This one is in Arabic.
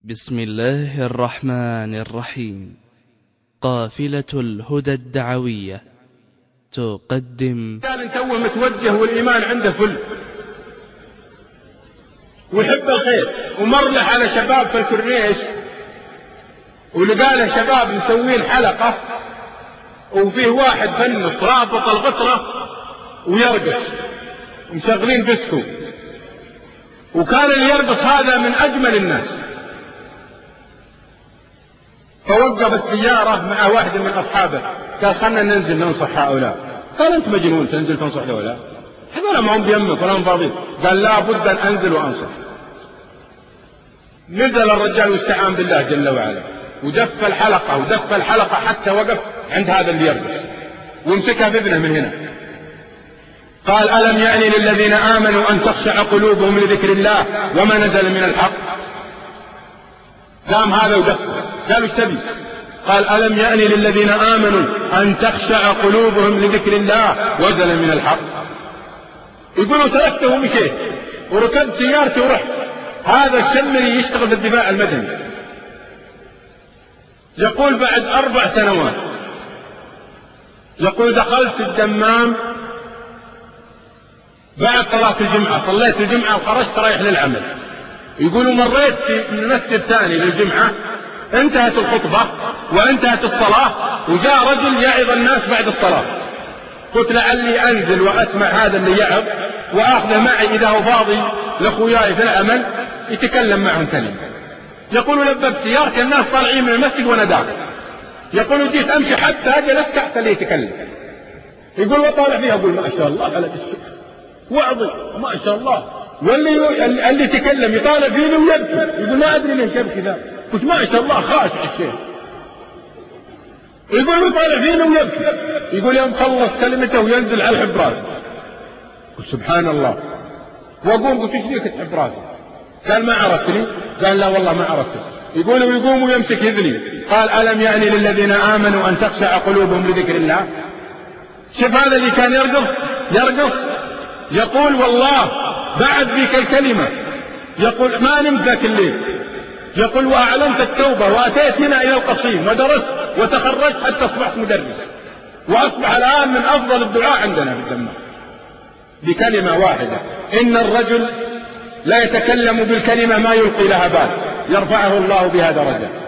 بسم الله الرحمن الرحيم. قافلة الهدى الدعوية تقدم. كان توه متوجه والإيمان عنده فل ويحب الخير، ومر له على شباب في الكورنيش ولقى له شباب مسوين حلقة وفيه واحد فنص رابط الغطرة ويرقص ومشغلين ديسكو، وكان اللي يرقص هذا من أجمل الناس. فوقف السيارة مع واحد من أصحابه قال خلنا ننزل ننصح هؤلاء. قال أنت مجنون تنزل تنصح هؤلاء؟ هذول ما هم بيمك ولا هم فاضيين. قال لا بد أن أنزل وأنصح. نزل الرجال واستعان بالله جل وعلا ودف الحلقة حتى وقف عند هذا اللي يرقص وامسكها بإذنه من هنا. قال ألم يعني للذين آمنوا أن تخشع قلوبهم لذكر الله وما نزل من الحق. قام هذا ودف. قالوا ايش تبي؟ قال ألم يعني للذين آمنوا أن تخشع قلوبهم لذكر الله ونزل من الحق. يقولوا تركته ومشيت وركبت سيارتي ورحت. هذا الشمري يشتغل في الدفاع المدني. يقول بعد 4 سنوات يقول دخلت الدمام بعد صلاة الجمعة، صليت الجمعة وخرجت رايح للعمل. يقولوا مريت في المسجد الثاني للجمعة، انتهت الخطبة وانتهت الصلاة وجاء رجل يعظ الناس بعد الصلاة. قلت لعلي أنزل وأسمع هذا اللي يعظ وأخذه معي إذا هو فاضي لأخوياي في العمل يتكلم معهم كلمة. يقولوا لببت سيارتي الناس طالعين من المسجد وأنا داخل. يقولوا جيت أمشي حتى جلست تحت اللي يتكلم. يقول وطالع فيها أقول ما شاء الله على الشيخ وعظي ما شاء الله، واللي يتكلم يطالع فيني ويبكي. يقول ما أدري ليش يبكي ذا. قلت ما شاء الله خاشع الشيخ. يقول يطالع فيني ويبكي. يقول يوم خلص كلمته وينزل على الحب راسي. قلت سبحان الله. وأقوم قلت ايش فيك تحب راسي؟ قال ما عرفتني؟ قال لا والله ما عرفتك. يقول ويقوم ويمسك يذني. قال ألم يعني للذين آمنوا أن تخشع قلوبهم لذكر الله. شوف هذا اللي كان يرقص يقول والله بعد ذيك الكلمة يقول ما نمت ذاك الليل. يقول وأعلنت التوبة وأتيت هنا إلى القصيم ودرست وتخرجت حتى أصبحت مدرس، وأصبح الآن من أفضل الدعاء عندنا في الدمام بكلمة واحدة. إن الرجل لا يتكلم بالكلمة ما يلقي لها بال يرفعه الله بها درجة.